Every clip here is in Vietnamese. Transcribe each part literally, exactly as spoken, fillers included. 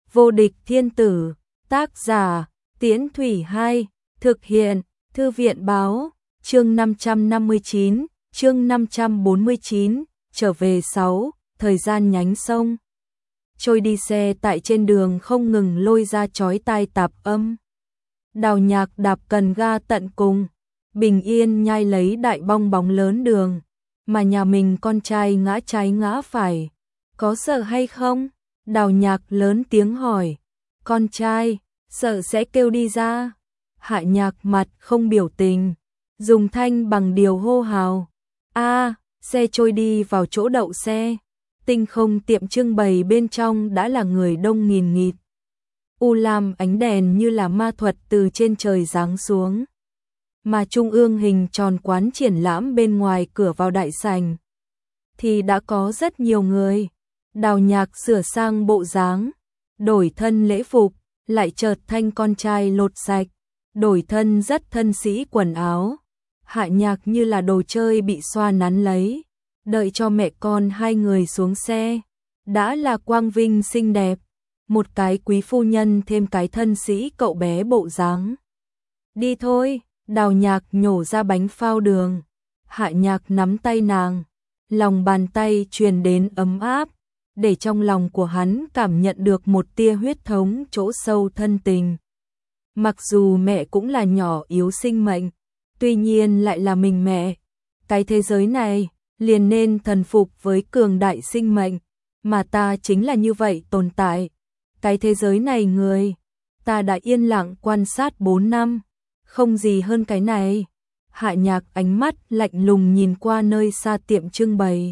Vô địch thiên tử, tác giả, Tiễn Thủy hai, thực hiện, Thư viện báo, chương năm trăm năm mươi chín, chương năm trăm bốn mươi chín, trở về sáu, thời gian nhánh sông. Trôi đi xe tại trên đường không ngừng lôi ra chói tai tạp âm. Đào Nhạc đạp cần ga tận cùng, bình yên nhai lấy đại bong bóng lớn đường, mà nhà mình con trai ngã trái ngã phải. Có sợ hay không? Đào Nhạc lớn tiếng hỏi. Con trai, sợ sẽ kêu đi ra. Hạ Nhạc mặt không biểu tình, dùng thanh bằng điều hô hào. A, xe trôi đi vào chỗ đậu xe. Tinh không tiệm trưng bày bên trong đã là người đông nghìn nghịt. U lam ánh đèn như là ma thuật từ trên trời giáng xuống. Mà trung ương hình tròn quán triển lãm bên ngoài cửa vào đại sảnh thì đã có rất nhiều người. Đào Nhạc sửa sang bộ dáng, đổi thân lễ phục, lại chợt thanh con trai lột sạch, đổi thân rất thân sĩ quần áo. Hạ Nhạc như là đồ chơi bị xoa nắn lấy, đợi cho mẹ con hai người xuống xe, đã là quang vinh xinh đẹp, một cái quý phu nhân thêm cái thân sĩ cậu bé bộ dáng. Đi thôi, Đào Nhạc nhổ ra bánh phao đường, Hạ Nhạc nắm tay nàng, lòng bàn tay truyền đến ấm áp, để trong lòng của hắn cảm nhận được một tia huyết thống chỗ sâu thân tình. Mặc dù mẹ cũng là nhỏ yếu sinh mệnh, tuy nhiên lại là mình mẹ. Cái thế giới này liền nên thần phục với cường đại sinh mệnh, mà ta chính là như vậy tồn tại. Cái thế giới này người, ta đã yên lặng quan sát bốn năm, không gì hơn cái này. Hạ Nhạc ánh mắt lạnh lùng nhìn qua nơi xa tiệm trưng bày.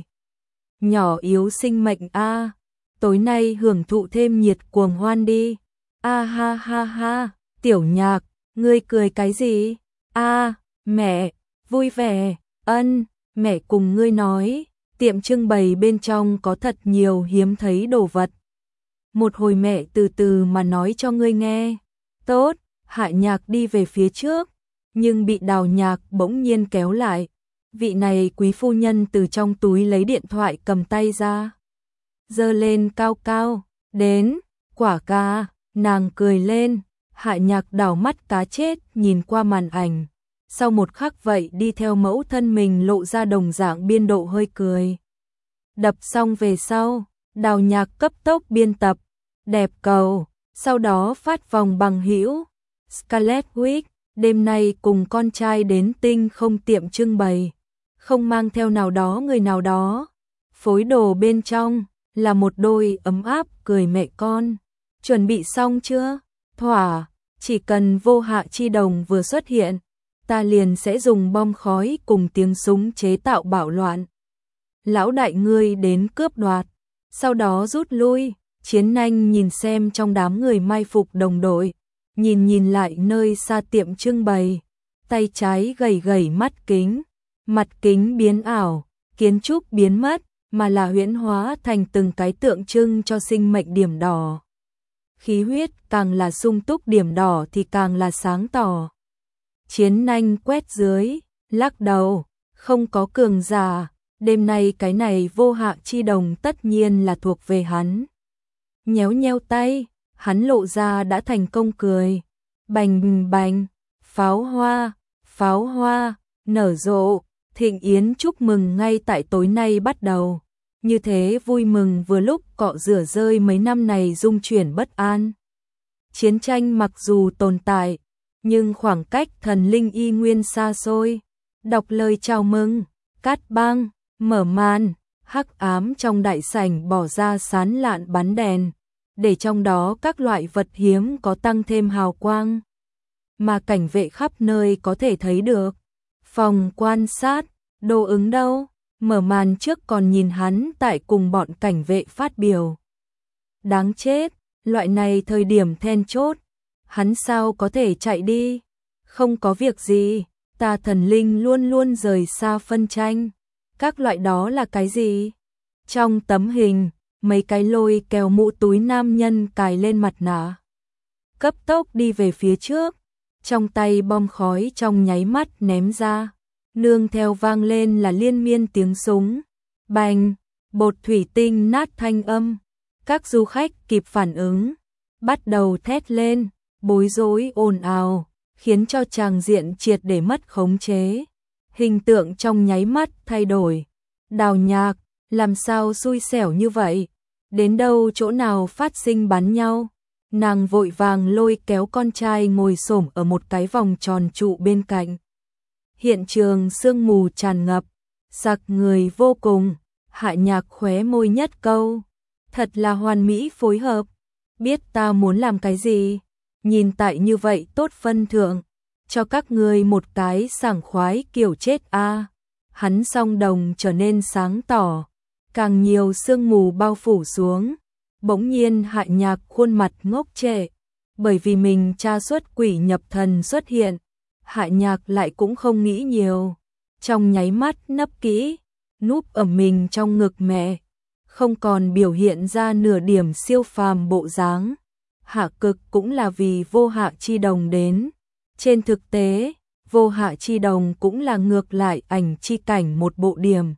Nhỏ yếu sinh mệnh a, tối nay hưởng thụ thêm nhiệt cuồng hoan đi. A ha ha ha, Tiểu Nhạc, ngươi cười cái gì? A, mẹ, vui vẻ, ân, mẹ cùng ngươi nói, tiệm trưng bày bên trong có thật nhiều hiếm thấy đồ vật. Một hồi mẹ từ từ mà nói cho ngươi nghe. Tốt, Hạ Nhạc đi về phía trước, nhưng bị Đào Nhạc bỗng nhiên kéo lại. Vị này quý phu nhân từ trong túi lấy điện thoại cầm tay ra, giơ lên cao cao, đến, quả ca, nàng cười lên. Hạ Nhạc đảo mắt cá chết nhìn qua màn ảnh, sau một khắc vậy đi theo mẫu thân mình lộ ra đồng dạng biên độ hơi cười. Đập xong về sau, Đào Nhạc cấp tốc biên tập, đẹp cầu, sau đó phát vòng bằng hữu. Scarlet Witch, đêm nay cùng con trai đến tinh không tiệm trưng bày, không mang theo nào đó người nào đó. Phối đồ bên trong là một đôi ấm áp cười mẹ con. Chuẩn bị xong chưa? Thỏa, chỉ cần Vô Hạ Chi Đồng vừa xuất hiện, ta liền sẽ dùng bom khói cùng tiếng súng chế tạo bạo loạn. Lão đại ngươi đến cướp đoạt, sau đó rút lui. Chiến Nanh nhìn xem trong đám người mai phục đồng đội, nhìn nhìn lại nơi xa tiệm trưng bày, tay trái gầy gầy mắt kính, mặt kính biến ảo, kiến trúc biến mất, mà là huyễn hóa thành từng cái tượng trưng cho sinh mệnh điểm đỏ. Khí huyết càng là sung túc, điểm đỏ thì càng là sáng tỏ. Chiến Nanh quét dưới, lắc đầu, không có cường giả, đêm nay cái này Vô Hạ Chi Đồng tất nhiên là thuộc về hắn. Nhéo nheo tay, hắn lộ ra đã thành công cười. Bành bành, pháo hoa, pháo hoa, nở rộ, thịnh yến chúc mừng ngay tại tối nay bắt đầu. Như thế vui mừng vừa lúc cọ rửa rơi mấy năm này dung chuyển bất an. Chiến tranh mặc dù tồn tại, nhưng khoảng cách thần linh y nguyên xa xôi. Đọc lời chào mừng, cát băng, mở màn, hắc ám trong đại sảnh bỏ ra sán lạn bắn đèn, để trong đó các loại vật hiếm có tăng thêm hào quang, mà cảnh vệ khắp nơi có thể thấy được. Phòng quan sát, Đô Ứng đâu? Mở màn trước còn nhìn hắn tại cùng bọn cảnh vệ phát biểu. Đáng chết, loại này thời điểm then chốt, hắn sao có thể chạy đi? Không có việc gì, ta thần linh luôn luôn rời xa phân tranh. Các loại đó là cái gì? Trong tấm hình, mấy cái lôi kéo mũ túi nam nhân cài lên mặt nạ, cấp tốc đi về phía trước, trong tay bom khói trong nháy mắt ném ra, nương theo vang lên là liên miên tiếng súng, bành, bột thủy tinh nát thanh âm. Các du khách kịp phản ứng, bắt đầu thét lên, bối rối ồn ào, khiến cho tràng diện triệt để mất khống chế. Hình tượng trong nháy mắt thay đổi. Đào Nhạc, làm sao xui xẻo như vậy? Đến đâu chỗ nào phát sinh bắn nhau? Nàng vội vàng lôi kéo con trai ngồi xổm ở một cái vòng tròn trụ bên cạnh. Hiện trường sương mù tràn ngập, sặc người vô cùng. Hạ Nhạc khóe môi nhất câu, thật là hoàn mỹ phối hợp. Biết ta muốn làm cái gì? Nhìn tại như vậy tốt phân thượng, cho các ngươi một cái sảng khoái kiểu chết a. Hắn song đồng trở nên sáng tỏ, càng nhiều sương mù bao phủ xuống. Bỗng nhiên Hạ Nhạc khuôn mặt ngốc trệ, bởi vì mình cha xuất quỷ nhập thần xuất hiện. Hạ Nhạc lại cũng không nghĩ nhiều, trong nháy mắt nấp kỹ, núp ở mình trong ngực mẹ, không còn biểu hiện ra nửa điểm siêu phàm bộ dáng. Hạ Cực cũng là vì Vô Hạ Chi Đồng đến. Trên thực tế, Vô Hạ Chi Đồng cũng là ngược lại ảnh chi cảnh một bộ điểm,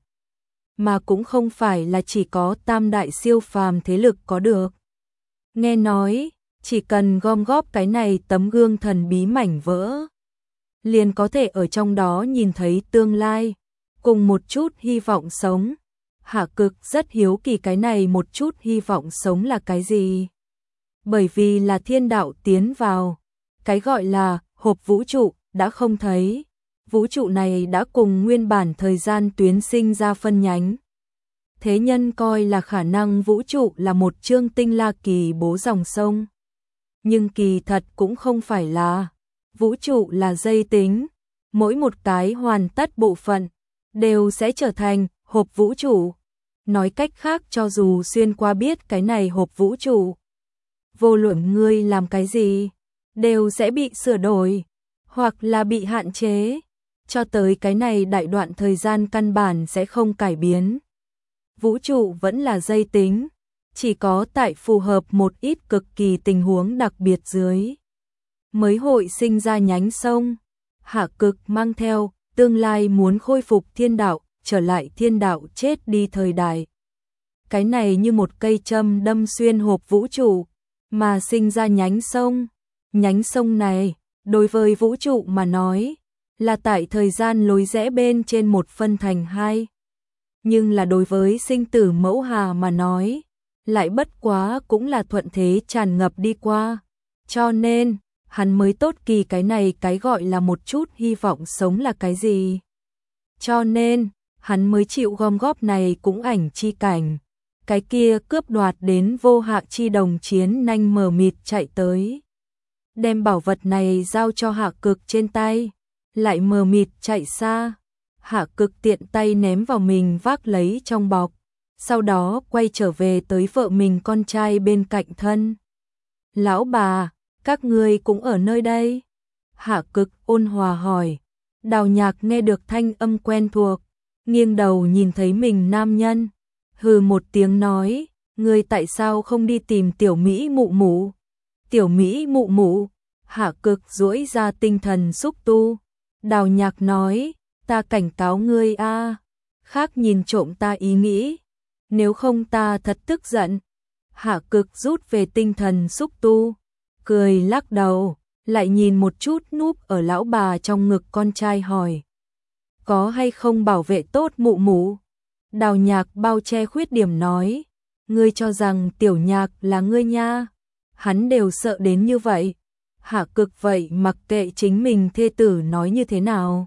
mà cũng không phải là chỉ có tam đại siêu phàm thế lực có được. Nghe nói, chỉ cần gom góp cái này tấm gương thần bí mảnh vỡ, liền có thể ở trong đó nhìn thấy tương lai, cùng một chút hy vọng sống. Hạ Cực rất hiếu kỳ cái này một chút hy vọng sống là cái gì. Bởi vì là thiên đạo tiến vào, cái gọi là hộp vũ trụ đã không thấy. Vũ trụ này đã cùng nguyên bản thời gian tuyến sinh ra phân nhánh. Thế nhân coi là khả năng vũ trụ là một chương tinh la kỳ bố dòng sông. Nhưng kỳ thật cũng không phải là. Vũ trụ là dây tính, mỗi một cái hoàn tất bộ phận đều sẽ trở thành hộp vũ trụ. Nói cách khác, cho dù xuyên qua biết cái này hộp vũ trụ, vô luận ngươi làm cái gì, đều sẽ bị sửa đổi, hoặc là bị hạn chế, cho tới cái này đại đoạn thời gian căn bản sẽ không cải biến. Vũ trụ vẫn là dây tính, chỉ có tại phù hợp một ít cực kỳ tình huống đặc biệt dưới, mới hội sinh ra nhánh sông. Hạ Cực mang theo tương lai muốn khôi phục thiên đạo, trở lại thiên đạo chết đi thời đại. Cái này như một cây châm đâm xuyên hộp vũ trụ, mà sinh ra nhánh sông. Nhánh sông này, đối với vũ trụ mà nói, là tại thời gian lối rẽ bên trên một phân thành hai. Nhưng là đối với sinh tử mẫu hà mà nói, lại bất quá cũng là thuận thế tràn ngập đi qua. Cho nên, hắn mới tốt kỳ cái này cái gọi là một chút hy vọng sống là cái gì. Cho nên, hắn mới chịu gom góp này cũng ảnh chi cảnh. Cái kia cướp đoạt đến Vô Hạ Chi Đồng chiến nhanh mờ mịt chạy tới, đem bảo vật này giao cho Hạ Cực trên tay, lại mờ mịt chạy xa. Hạ Cực tiện tay ném vào mình vác lấy trong bọc, sau đó quay trở về tới vợ mình con trai bên cạnh thân. Lão bà, các ngươi cũng ở nơi đây? Hạ Cực ôn hòa hỏi. Đào Nhạc nghe được thanh âm quen thuộc, nghiêng đầu nhìn thấy mình nam nhân, hừ một tiếng nói, ngươi tại sao không đi tìm tiểu Mỹ mụ mụ? Tiểu Mỹ mụ mụ? Hạ Cực duỗi ra tinh thần xúc tu. Đào Nhạc nói, ta cảnh cáo ngươi a, khác nhìn trộm ta ý nghĩ, nếu không ta thật tức giận. Hạ Cực rút về tinh thần xúc tu, cười lắc đầu, lại nhìn một chút núp ở lão bà trong ngực con trai hỏi, có hay không bảo vệ tốt mụ mụ? Đào Nhạc bao che khuyết điểm nói, ngươi cho rằng Tiểu Nhạc là ngươi nha, hắn đều sợ đến như vậy. Hạ Cực vậy mặc kệ chính mình thê tử nói như thế nào,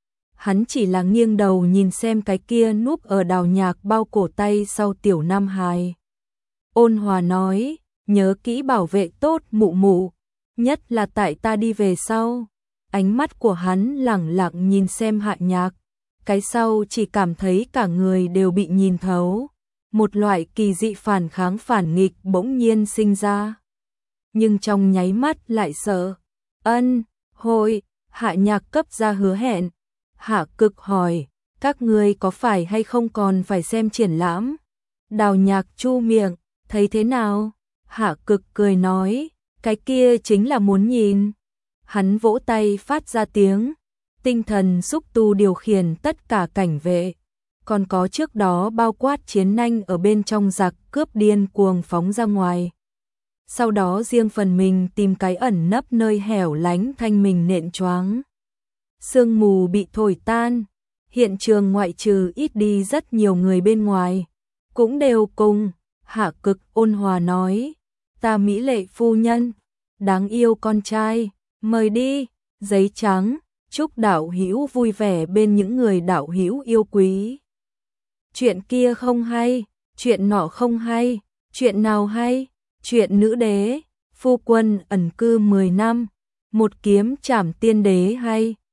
hắn chỉ là nghiêng đầu nhìn xem cái kia núp ở Đào Nhạc bao cổ tay sau tiểu nam hài. Ôn hòa nói, nhớ kỹ bảo vệ tốt mụ mụ, nhất là tại ta đi về sau. Ánh mắt của hắn lẳng lặng nhìn xem Hạ Nhạc, cái sau chỉ cảm thấy cả người đều bị nhìn thấu. Một loại kỳ dị phản kháng phản nghịch bỗng nhiên sinh ra. Nhưng trong nháy mắt lại sợ. Ân, hội, Hạ Nhạc cấp ra hứa hẹn. Hạ Cực hỏi, các ngươi có phải hay không còn phải xem triển lãm? Đào Nhạc chu miệng, thấy thế nào? Hạ Cực cười nói, cái kia chính là muốn nhìn. Hắn vỗ tay phát ra tiếng, tinh thần xúc tu điều khiển tất cả cảnh vệ, còn có trước đó bao quát chiến nanh ở bên trong giặc cướp điên cuồng phóng ra ngoài. sau đó riêng phần mình tìm cái ẩn nấp nơi hẻo lánh thanh mình nện choáng. Sương mù bị thổi tan, hiện trường ngoại trừ ít đi rất nhiều người bên ngoài, cũng đều cùng Hạ Cực ôn hòa nói, ta mỹ lệ phu nhân, đáng yêu con trai, mời đi, giấy trắng, chúc đạo hữu vui vẻ bên những người đạo hữu yêu quý. Chuyện kia không hay, chuyện nọ không hay, chuyện nào hay, chuyện nữ đế, phu quân ẩn cư mười năm, một kiếm trảm tiên đế hay.